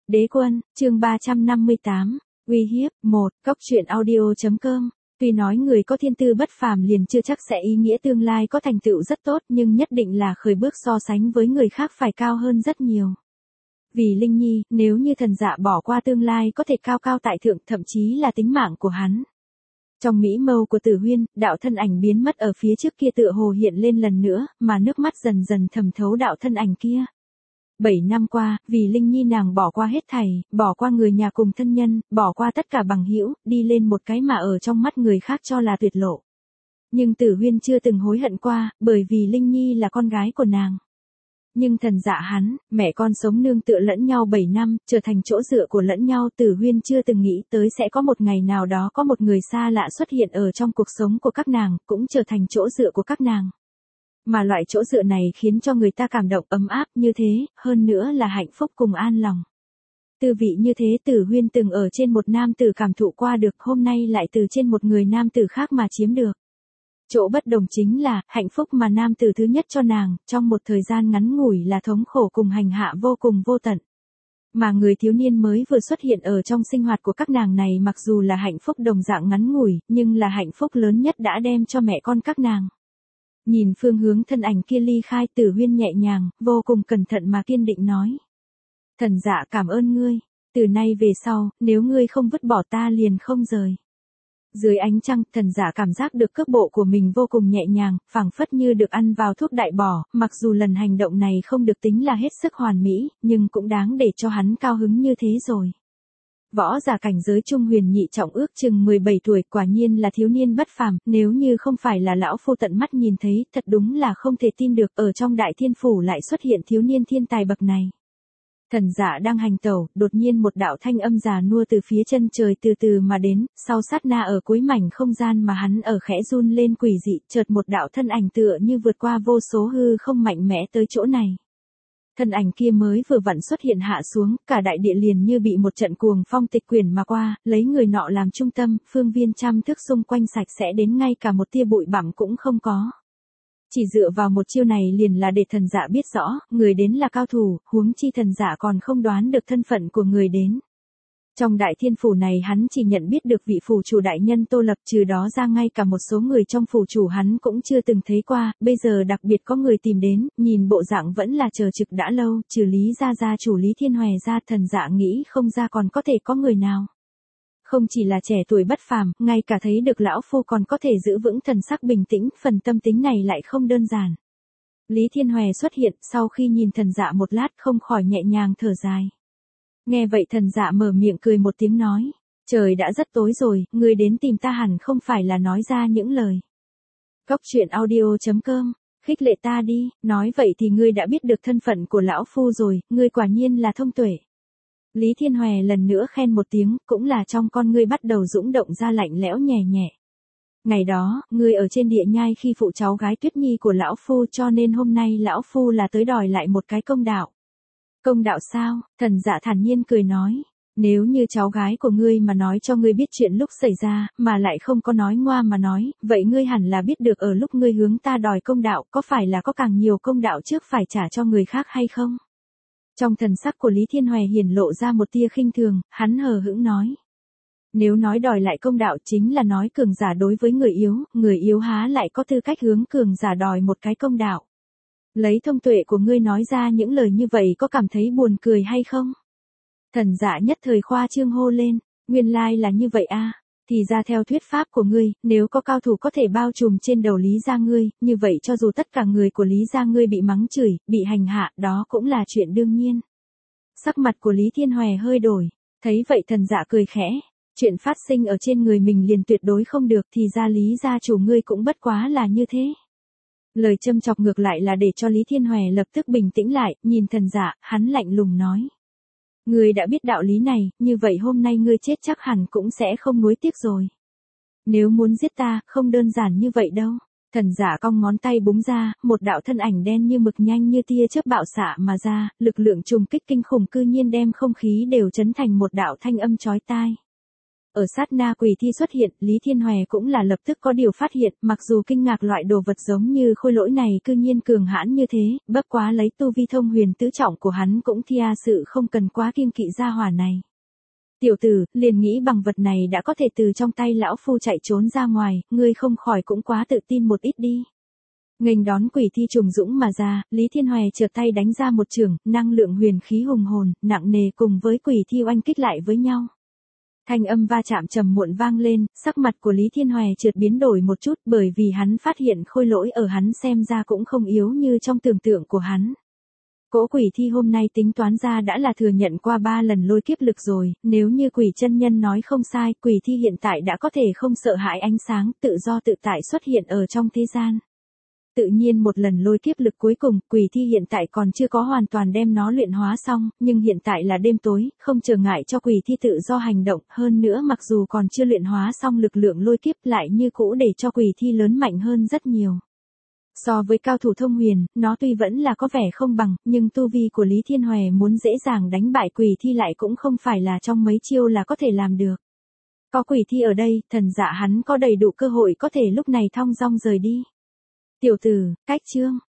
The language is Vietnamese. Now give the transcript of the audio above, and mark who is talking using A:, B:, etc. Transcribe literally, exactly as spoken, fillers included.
A: Đế quân, chương ba trăm năm mươi tám, uy hiếp, một, Cốc truyện audio.com. Tuy nói người có thiên tư bất phàm liền chưa chắc sẽ ý nghĩa tương lai có thành tựu rất tốt, nhưng nhất định là khởi bước so sánh với người khác phải cao hơn rất nhiều. Vì Linh Nhi, nếu như Thần Dạ bỏ qua tương lai có thể cao cao tại thượng, thậm chí là tính mạng của hắn. Trong mỹ mâu của Tử Huyên, đạo thân ảnh biến mất ở phía trước kia tựa hồ hiện lên lần nữa, mà nước mắt dần dần thẩm thấu đạo thân ảnh kia. Bảy năm qua, vì Linh Nhi nàng bỏ qua hết thảy, bỏ qua người nhà cùng thân nhân, bỏ qua tất cả bằng hữu, đi lên một cái mà ở trong mắt người khác cho là tuyệt lộ. Nhưng Tử Huyên chưa từng hối hận qua, bởi vì Linh Nhi là con gái của nàng. Nhưng Thần Dạ hắn, mẹ con sống nương tựa lẫn nhau bảy năm, trở thành chỗ dựa của lẫn nhau. Tử Huyên chưa từng nghĩ tới sẽ có một ngày nào đó có một người xa lạ xuất hiện ở trong cuộc sống của các nàng, cũng trở thành chỗ dựa của các nàng. Mà loại chỗ dựa này khiến cho người ta cảm động ấm áp như thế, hơn nữa là hạnh phúc cùng an lòng. Tư vị như thế Tử Huyên từng ở trên một nam tử cảm thụ qua được, hôm nay lại từ trên một người nam tử khác mà chiếm được. Chỗ bất đồng chính là, hạnh phúc mà nam tử thứ nhất cho nàng, trong một thời gian ngắn ngủi là thống khổ cùng hành hạ vô cùng vô tận. Mà người thiếu niên mới vừa xuất hiện ở trong sinh hoạt của các nàng này mặc dù là hạnh phúc đồng dạng ngắn ngủi, nhưng là hạnh phúc lớn nhất đã đem cho mẹ con các nàng. Nhìn phương hướng thân ảnh kia ly khai, Tử Huyên nhẹ nhàng, vô cùng cẩn thận mà kiên định nói. Thần Dạ cảm ơn ngươi, từ nay về sau, nếu ngươi không vứt bỏ ta liền không rời. Dưới ánh trăng, Thần Dạ cảm giác được cước bộ của mình vô cùng nhẹ nhàng, phảng phất như được ăn vào thuốc đại bổ, mặc dù lần hành động này không được tính là hết sức hoàn mỹ, nhưng cũng đáng để cho hắn cao hứng như thế rồi. Võ giả cảnh giới trung huyền nhị trọng ước chừng mười bảy tuổi, quả nhiên là thiếu niên bất phàm, nếu như không phải là lão phu tận mắt nhìn thấy, thật đúng là không thể tin được ở trong Đại Thiên Phủ lại xuất hiện thiếu niên thiên tài bậc này. Thần Dạ đang hành tẩu, đột nhiên một đạo thanh âm già nua từ phía chân trời từ từ mà đến, sau sát na ở cuối mảnh không gian mà hắn ở khẽ run lên quỷ dị, chợt một đạo thân ảnh tựa như vượt qua vô số hư không mạnh mẽ tới chỗ này. Thân ảnh kia mới vừa vặn xuất hiện hạ xuống, cả đại địa liền như bị một trận cuồng phong tịch quyển mà qua, lấy người nọ làm trung tâm, phương viên trăm thước xung quanh sạch sẽ đến ngay cả một tia bụi bặm cũng không có. Chỉ dựa vào một chiêu này liền là để Thần Dạ biết rõ, người đến là cao thủ, huống chi Thần Dạ còn không đoán được thân phận của người đến. Trong Đại Thiên Phủ này hắn chỉ nhận biết được vị phủ chủ đại nhân Tô Lập, trừ đó ra ngay cả một số người trong phủ chủ hắn cũng chưa từng thấy qua, bây giờ đặc biệt có người tìm đến, nhìn bộ dạng vẫn là chờ trực đã lâu, trừ Lý gia gia chủ Lý Thiên Hòe ra, Thần Dạ nghĩ không ra còn có thể có người nào. Không chỉ là trẻ tuổi bất phàm, ngay cả thấy được lão phu còn có thể giữ vững thần sắc bình tĩnh, phần tâm tính này lại không đơn giản. Lý Thiên Hòe xuất hiện, sau khi nhìn Thần Dạ một lát không khỏi nhẹ nhàng thở dài. Nghe vậy Thần Dạ mở miệng cười một tiếng nói, trời đã rất tối rồi, ngươi đến tìm ta hẳn không phải là nói ra những lời. Cốc truyện audio.com, khích lệ ta đi, nói vậy thì ngươi đã biết được thân phận của lão phu rồi, ngươi quả nhiên là thông tuệ. Lý Thiên Hòe lần nữa khen một tiếng, cũng là trong con ngươi bắt đầu dũng động ra lạnh lẽo nhẹ nhẹ. Ngày đó, ngươi ở trên địa nhai khi phụ cháu gái Tuyết Nhi của lão phu, cho nên hôm nay lão phu là tới đòi lại một cái công đạo. Công đạo sao? Thần Dạ thản nhiên cười nói, nếu như cháu gái của ngươi mà nói cho ngươi biết chuyện lúc xảy ra, mà lại không có nói ngoa mà nói, vậy ngươi hẳn là biết được ở lúc ngươi hướng ta đòi công đạo, có phải là có càng nhiều công đạo trước phải trả cho người khác hay không? Trong thần sắc của Lý Thiên Hòe hiển lộ ra một tia khinh thường, hắn hờ hững nói. Nếu nói đòi lại công đạo chính là nói cường giả đối với người yếu, người yếu há lại có tư cách hướng cường giả đòi một cái công đạo. Lấy thông tuệ của ngươi nói ra những lời như vậy có cảm thấy buồn cười hay không? Thần Dạ nhất thời khoa trương hô lên, nguyên lai là như vậy a, thì ra theo thuyết pháp của ngươi, nếu có cao thủ có thể bao trùm trên đầu Lý gia ngươi, như vậy cho dù tất cả người của Lý gia ngươi bị mắng chửi, bị hành hạ, đó cũng là chuyện đương nhiên. Sắc mặt của Lý Thiên Hòe hơi đổi, thấy vậy Thần Dạ cười khẽ, chuyện phát sinh ở trên người mình liền tuyệt đối không được, thì ra Lý gia chủ ngươi cũng bất quá là như thế. Lời châm chọc ngược lại là để cho Lý Thiên Hòe lập tức bình tĩnh lại, nhìn Thần Dạ, hắn lạnh lùng nói. Ngươi đã biết đạo lý này, như vậy hôm nay ngươi chết chắc hẳn cũng sẽ không nuối tiếc rồi. Nếu muốn giết ta, không đơn giản như vậy đâu. Thần Dạ cong ngón tay búng ra, một đạo thân ảnh đen như mực nhanh như tia chớp bạo xạ mà ra, lực lượng trùng kích kinh khủng cư nhiên đem không khí đều chấn thành một đạo thanh âm chói tai. Ở sát na quỷ thi xuất hiện, Lý Thiên Hòe cũng là lập tức có điều phát hiện, mặc dù kinh ngạc loại đồ vật giống như khôi lỗi này cư nhiên cường hãn như thế, bất quá lấy tu vi thông huyền tứ trọng của hắn cũng thia sự không cần quá kiêng kỵ gia hỏa này. Tiểu tử, liền nghĩ bằng vật này đã có thể từ trong tay lão phu chạy trốn ra ngoài, ngươi không khỏi cũng quá tự tin một ít đi. Nghênh đón quỷ thi trùng dũng mà ra, Lý Thiên Hòe chợt tay đánh ra một chưởng, năng lượng huyền khí hùng hồn, nặng nề cùng với quỷ thi oanh kích lại với nhau. Thanh âm va chạm trầm muộn vang lên, sắc mặt của Lý Thiên Hòe chợt biến đổi một chút bởi vì hắn phát hiện khôi lỗi ở hắn xem ra cũng không yếu như trong tưởng tượng của hắn. Cỗ quỷ thi hôm nay tính toán ra đã là thừa nhận qua ba lần lôi kiếp lực rồi, nếu như quỷ chân nhân nói không sai, quỷ thi hiện tại đã có thể không sợ hãi ánh sáng, tự do tự tại xuất hiện ở trong thế gian. Tự nhiên một lần lôi kiếp lực cuối cùng, quỷ thi hiện tại còn chưa có hoàn toàn đem nó luyện hóa xong, nhưng hiện tại là đêm tối, không trở ngại cho quỷ thi tự do hành động, hơn nữa mặc dù còn chưa luyện hóa xong lực lượng lôi kiếp lại như cũ để cho quỷ thi lớn mạnh hơn rất nhiều. So với cao thủ thông huyền, nó tuy vẫn là có vẻ không bằng, nhưng tu vi của Lý Thiên Hòe muốn dễ dàng đánh bại quỷ thi lại cũng không phải là trong mấy chiêu là có thể làm được. Có quỷ thi ở đây, thần dạ hắn có đầy đủ cơ hội có thể lúc này thong dong rời đi. Tiểu tử, cách chương.